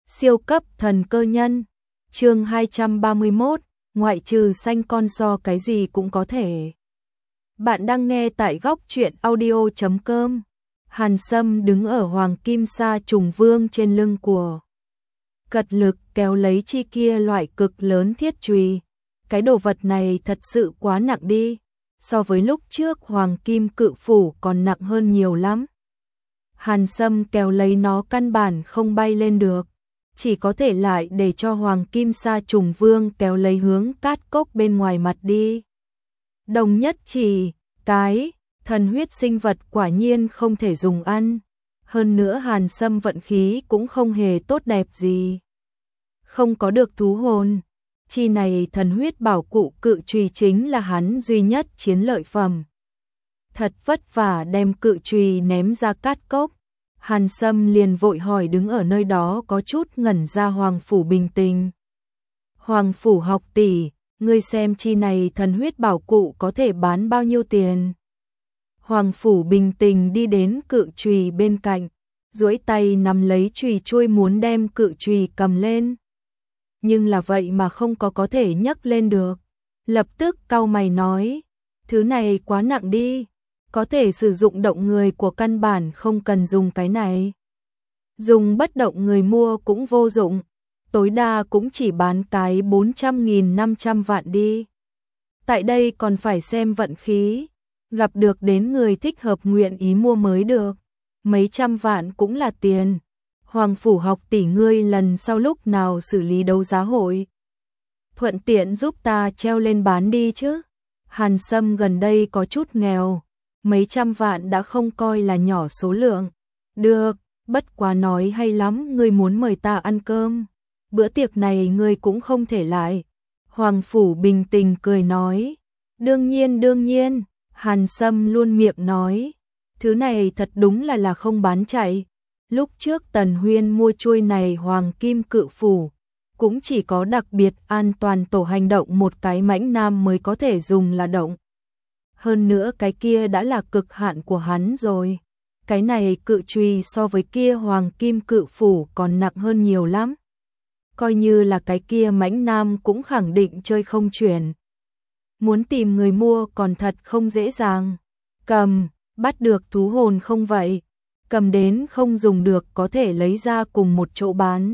Siêu cấp thần cơ nhân, chương 231, ngoại trừ xanh con so cái gì cũng có thể. Bạn đang nghe tại góc truyện audio.com. Hàn Sâm đứng ở Hoàng Kim Sa Trùng Vương trên lưng của cật lực kéo lấy chi kia loại cực lớn thiết chùy. Cái đồ vật này thật sự quá nặng đi, so với lúc trước Hoàng Kim Cự Phủ còn nặng hơn nhiều lắm. Hàn Sâm kéo lấy nó căn bản không bay lên được, chỉ có thể lại để cho Hoàng Kim Sa Trùng Vương kéo lấy hướng cát cốc bên ngoài mặt đi. Đồng nhất chỉ, cái thần huyết sinh vật quả nhiên không thể dùng ăn. Hơn nữa Hàn Sâm vận khí cũng không hề tốt đẹp gì. Không có được thú hồn. Chi này thần huyết bảo cụ cự chùy chính là hắn duy nhất chiến lợi phẩm. Thật vất vả đem cự chùy ném ra cát cốc. Hàn Sâm liền vội hỏi đứng ở nơi đó có chút ngẩn ra Hoàng Phủ Bình Tình. Hoàng Phủ học tỷ, ngươi xem chi này thần huyết bảo cụ có thể bán bao nhiêu tiền? Hoàng Phủ Bình Tình đi đến cự chùy bên cạnh, duỗi tay nắm lấy chùy chuôi muốn đem cự chùy cầm lên. Nhưng là vậy mà không có thể nhấc lên được. Lập tức cau mày nói, thứ này quá nặng đi, có thể sử dụng động người của căn bản không cần dùng cái này. Dùng bất động người mua cũng vô dụng, tối đa cũng chỉ bán cái 400.000 500 vạn đi. Tại đây còn phải xem vận khí, gặp được đến người thích hợp nguyện ý mua mới được, mấy trăm vạn cũng là tiền. Hoàng Phủ học tỷ ngươi lần sau lúc nào xử lý đấu giá hội, thuận tiện giúp ta treo lên bán đi chứ. Hàn Sâm gần đây có chút nghèo, mấy trăm vạn đã không coi là nhỏ số lượng. Được, bất quá nói hay lắm, ngươi muốn mời ta ăn cơm, bữa tiệc này ngươi cũng không thể lại. Hoàng Phủ Bình Tình cười nói, đương nhiên, Hàn Sâm luôn miệng nói, thứ này thật đúng là không bán chạy. Lúc trước Tần Huyên mua chuôi này Hoàng Kim Cự Phủ, cũng chỉ có đặc biệt an toàn tổ hành động một cái mãnh nam mới có thể dùng là động. Hơn nữa cái kia đã là cực hạn của hắn rồi. Cái này cự chùy so với kia Hoàng Kim Cự Phủ còn nặng hơn nhiều lắm. Coi như là cái kia mãnh nam cũng khẳng định chơi không chuyển. Muốn tìm người mua còn thật không dễ dàng. Cầm, bắt được thú hồn không vậy? Cầm đến không dùng được có thể lấy ra cùng một chỗ bán.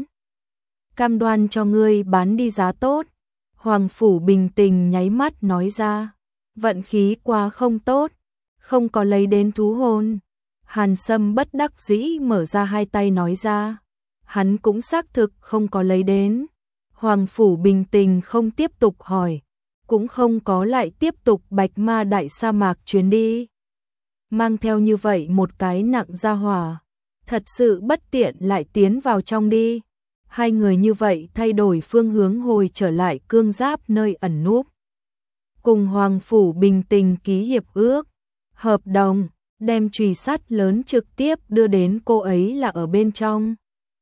Cam đoan cho ngươi bán đi giá tốt. Hoàng Phủ Bình Tình nháy mắt nói ra. Vận khí quá không tốt, không có lấy đến thú hồn. Hàn Sâm bất đắc dĩ mở ra hai tay nói ra. Hắn cũng xác thực không có lấy đến. Hoàng Phủ Bình Tình không tiếp tục hỏi, cũng không có lại tiếp tục Bạch Ma Đại sa mạc chuyến đi. Mang theo như vậy một cái nặng ra hỏa, thật sự bất tiện lại tiến vào trong đi. Hai người như vậy thay đổi phương hướng hồi trở lại cương giáp nơi ẩn núp. Cùng Hoàng Phủ Bình Tình ký hiệp ước, hợp đồng, đem chùy sắt lớn trực tiếp đưa đến cô ấy là ở bên trong.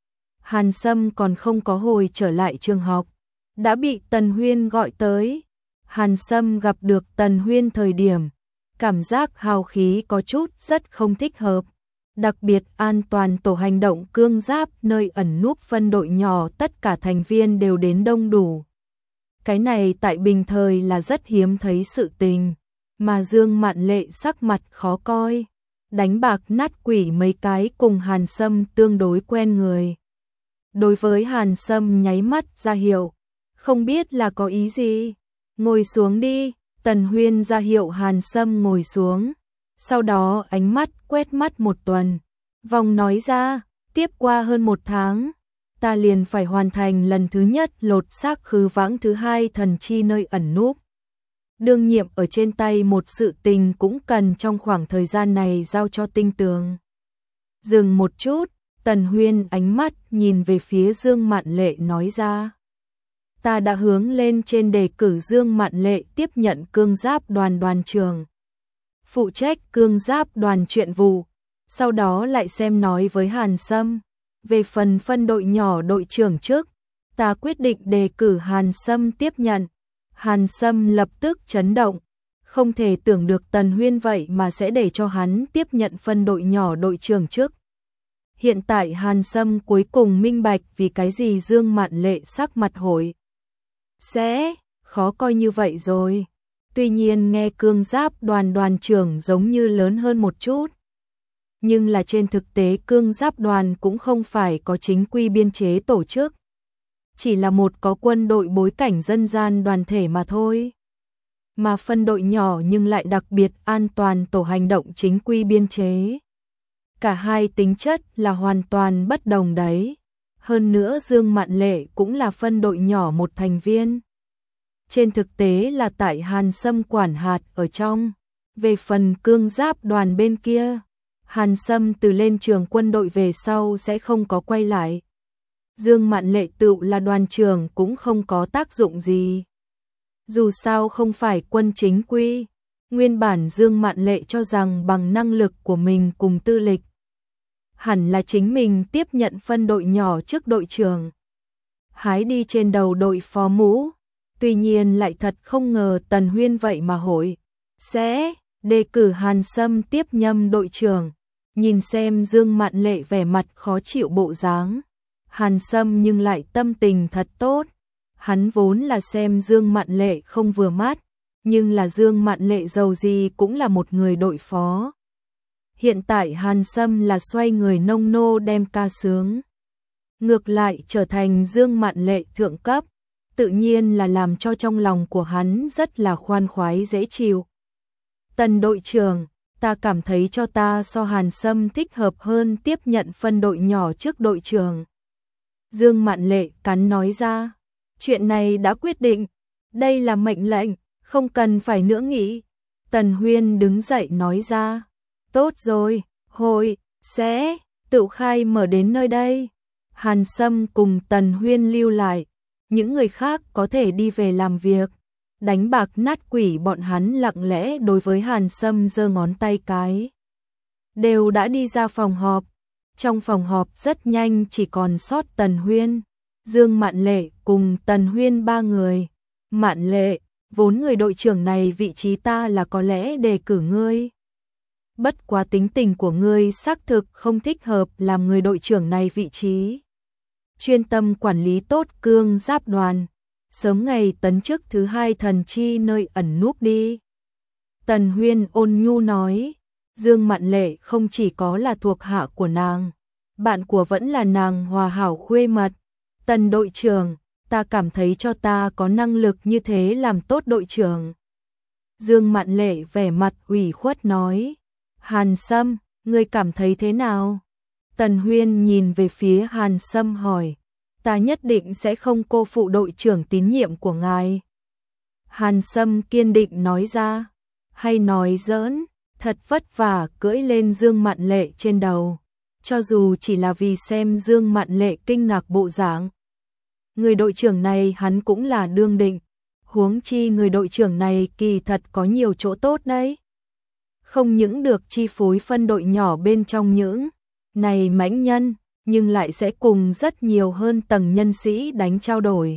Hàn Sâm còn không có hồi trở lại trường học, đã bị Tần Huyên gọi tới. Hàn Sâm gặp được Tần Huyên thời điểm, cảm giác hào khí có chút rất không thích hợp. Đặc biệt an toàn tổ hành động cương giáp nơi ẩn núp phân đội nhỏ tất cả thành viên đều đến đông đủ. Cái này tại bình thời là rất hiếm thấy sự tình, mà Dương Mạn Lệ sắc mặt khó coi, đánh bạc nát quỷ mấy cái cùng Hàn Sâm tương đối quen người. Đối với Hàn Sâm nháy mắt ra hiệu, không biết là có ý gì. Ngồi xuống đi, Tần Huyên ra hiệu Hàn Sâm ngồi xuống, sau đó ánh mắt quét mắt một tuần, vòng nói ra, tiếp qua hơn một tháng, ta liền phải hoàn thành lần thứ nhất lột xác khứ vãng thứ hai thần chi nơi ẩn núp. Đương nhiệm ở trên tay một sự tình cũng cần trong khoảng thời gian này giao cho tinh tường. Dừng một chút, Tần Huyên ánh mắt nhìn về phía Dương Mạn Lệ nói ra. Ta đã hướng lên trên đề cử Dương Mạn Lệ tiếp nhận cương giáp đoàn đoàn trưởng, phụ trách cương giáp đoàn chuyện vụ, sau đó lại xem nói với Hàn Sâm. Về phần phân đội nhỏ đội trưởng trước, ta quyết định đề cử Hàn Sâm tiếp nhận. Hàn Sâm lập tức chấn động, không thể tưởng được Tần Huyên vậy mà sẽ để cho hắn tiếp nhận phân đội nhỏ đội trưởng trước. Hiện tại Hàn Sâm cuối cùng minh bạch vì cái gì Dương Mạn Lệ sắc mặt hội sẽ khó coi như vậy rồi. Tuy nhiên nghe Cương Giáp đoàn đoàn trưởng giống như lớn hơn một chút. Nhưng là trên thực tế Cương Giáp đoàn cũng không phải có chính quy biên chế tổ chức. Chỉ là một có quân đội bối cảnh dân gian đoàn thể mà thôi. Mà phân đội nhỏ nhưng lại đặc biệt an toàn tổ hành động chính quy biên chế. Cả hai tính chất là hoàn toàn bất đồng đấy. Hơn nữa Dương Mạn Lệ cũng là phân đội nhỏ một thành viên. Trên thực tế là tại Hàn Sâm quản hạt ở trong. Về phần Cương Giáp đoàn bên kia, Hàn Sâm từ lên trường quân đội về sau sẽ không có quay lại. Dương Mạn Lệ tự là đoàn trưởng cũng không có tác dụng gì. Dù sao không phải quân chính quy, nguyên bản Dương Mạn Lệ cho rằng bằng năng lực của mình cùng tư lịch, hẳn là chính mình tiếp nhận phân đội nhỏ trước đội trưởng. Hái đi trên đầu đội phó mũ, tuy nhiên lại thật không ngờ Tần Huyên vậy mà hội sẽ đề cử Hàn Sâm tiếp nhâm đội trưởng. Nhìn xem Dương Mạn Lệ vẻ mặt khó chịu bộ dáng, Hàn Sâm nhưng lại tâm tình thật tốt. Hắn vốn là xem Dương Mạn Lệ không vừa mắt, nhưng là Dương Mạn Lệ dầu gì cũng là một người đội phó. Hiện tại Hàn Sâm là xoay người nông nô đem ca sướng. Ngược lại trở thành Dương Mạn Lệ thượng cấp, tự nhiên là làm cho trong lòng của hắn rất là khoan khoái dễ chịu. Tần đội trưởng, ta cảm thấy cho ta so Hàn Sâm thích hợp hơn tiếp nhận phân đội nhỏ trước đội trưởng. Dương Mạn Lệ cắn nói ra, chuyện này đã quyết định, đây là mệnh lệnh, không cần phải nữa nghĩ. Tần Huyên đứng dậy nói ra, tốt rồi, hội sẽ tự khai mở đến nơi đây. Hàn Sâm cùng Tần Huyên lưu lại, những người khác có thể đi về làm việc. Đánh bạc nát quỷ bọn hắn lặng lẽ đối với Hàn Sâm giơ ngón tay cái. Đều đã đi ra phòng họp. Trong phòng họp rất nhanh chỉ còn sót Tần Huyên, Dương Mạn Lệ cùng Tần Huyên ba người. Mạn Lệ, vốn người đội trưởng này vị trí ta là có lẽ đề cử ngươi. Bất quá tính tình của ngươi xác thực không thích hợp làm người đội trưởng này vị trí. Chuyên tâm quản lý tốt Cương Giáp đoàn. Sớm ngày tấn chức thứ hai thần chi nơi ẩn núp đi. Tần Huyên ôn nhu nói, Dương Mạn Lệ không chỉ có là thuộc hạ của nàng, bạn của vẫn là nàng hòa hảo khuê mật. Tần đội trưởng, ta cảm thấy cho ta có năng lực như thế làm tốt đội trưởng. Dương Mạn Lệ vẻ mặt ủy khuất nói, Hàn Sâm, ngươi cảm thấy thế nào? Tần Huyên nhìn về phía Hàn Sâm hỏi, ta nhất định sẽ không cô phụ đội trưởng tín nhiệm của ngài. Hàn Sâm kiên định nói ra, hay nói giỡn, thật vất vả cưỡi lên Dương Mạn Lệ trên đầu, cho dù chỉ là vì xem Dương Mạn Lệ kinh ngạc bộ dạng. Người đội trưởng này hắn cũng là đương định, huống chi người đội trưởng này kỳ thật có nhiều chỗ tốt đấy. Không những được chi phối phân đội nhỏ bên trong những này mãnh nhân, nhưng lại sẽ cùng rất nhiều hơn tầng nhân sĩ đánh trao đổi.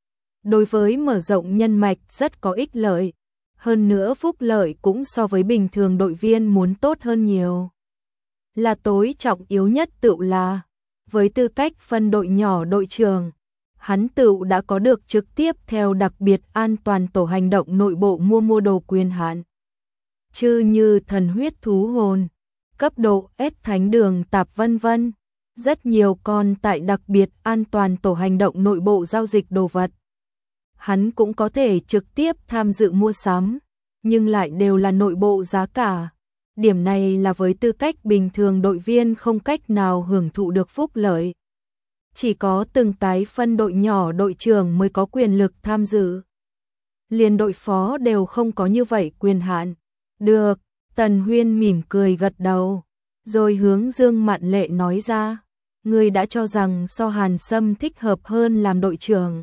Đối với mở rộng nhân mạch rất có ích lợi, hơn nữa phúc lợi cũng so với bình thường đội viên muốn tốt hơn nhiều. Là tối trọng yếu nhất tự là, với tư cách phân đội nhỏ đội trưởng, hắn tự đã có được trực tiếp theo đặc biệt an toàn tổ hành động nội bộ mua đồ quyền hạn. Chứ như thần huyết thú hồn, cấp độ S thánh đường tạp vân vân. Rất nhiều con tại đặc biệt an toàn tổ hành động nội bộ giao dịch đồ vật. Hắn cũng có thể trực tiếp tham dự mua sắm, nhưng lại đều là nội bộ giá cả. Điểm này là với tư cách bình thường đội viên không cách nào hưởng thụ được phúc lợi. Chỉ có từng cái phân đội nhỏ đội trưởng mới có quyền lực tham dự. Liền đội phó đều không có như vậy quyền hạn. Được, Tần Huyên mỉm cười gật đầu, rồi hướng Dương Mạn Lệ nói ra, ngươi đã cho rằng so Hàn Sâm thích hợp hơn làm đội trưởng.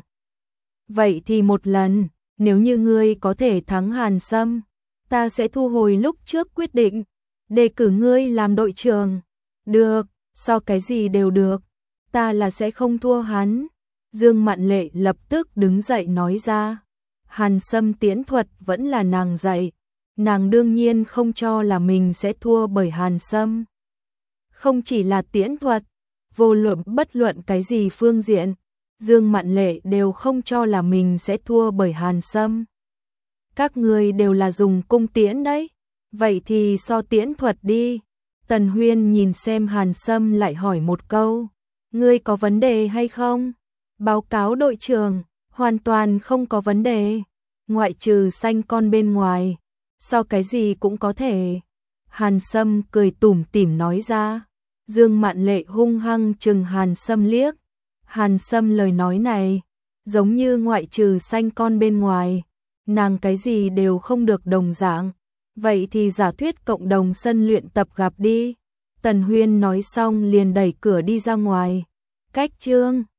Vậy thì một lần, nếu như ngươi có thể thắng Hàn Sâm, ta sẽ thu hồi lúc trước quyết định, đề cử ngươi làm đội trưởng. Được, so cái gì đều được, ta là sẽ không thua hắn. Dương Mạn Lệ lập tức đứng dậy nói ra, Hàn Sâm tiễn thuật vẫn là nàng dạy, nàng đương nhiên không cho là mình sẽ thua bởi Hàn Sâm. Không chỉ là tiễn thuật, vô luận bất luận cái gì phương diện, Dương Mạn Lệ đều không cho là mình sẽ thua bởi Hàn Sâm. Các người đều là dùng cung tiễn đấy, vậy thì so tiễn thuật đi. Tần Huyên nhìn xem Hàn Sâm lại hỏi một câu, ngươi có vấn đề hay không? Báo cáo đội trưởng, hoàn toàn không có vấn đề, ngoại trừ xanh con bên ngoài, so cái gì cũng có thể. Hàn Sâm cười tủm tỉm nói ra. Dương Mạn Lệ hung hăng chừng Hàn Sâm liếc. Hàn Sâm lời nói này, giống như ngoại trừ xanh con bên ngoài, nàng cái gì đều không được đồng dạng. Vậy thì giả thuyết cộng đồng sân luyện tập gặp đi. Tần Huyên nói xong liền đẩy cửa đi ra ngoài. Cách chương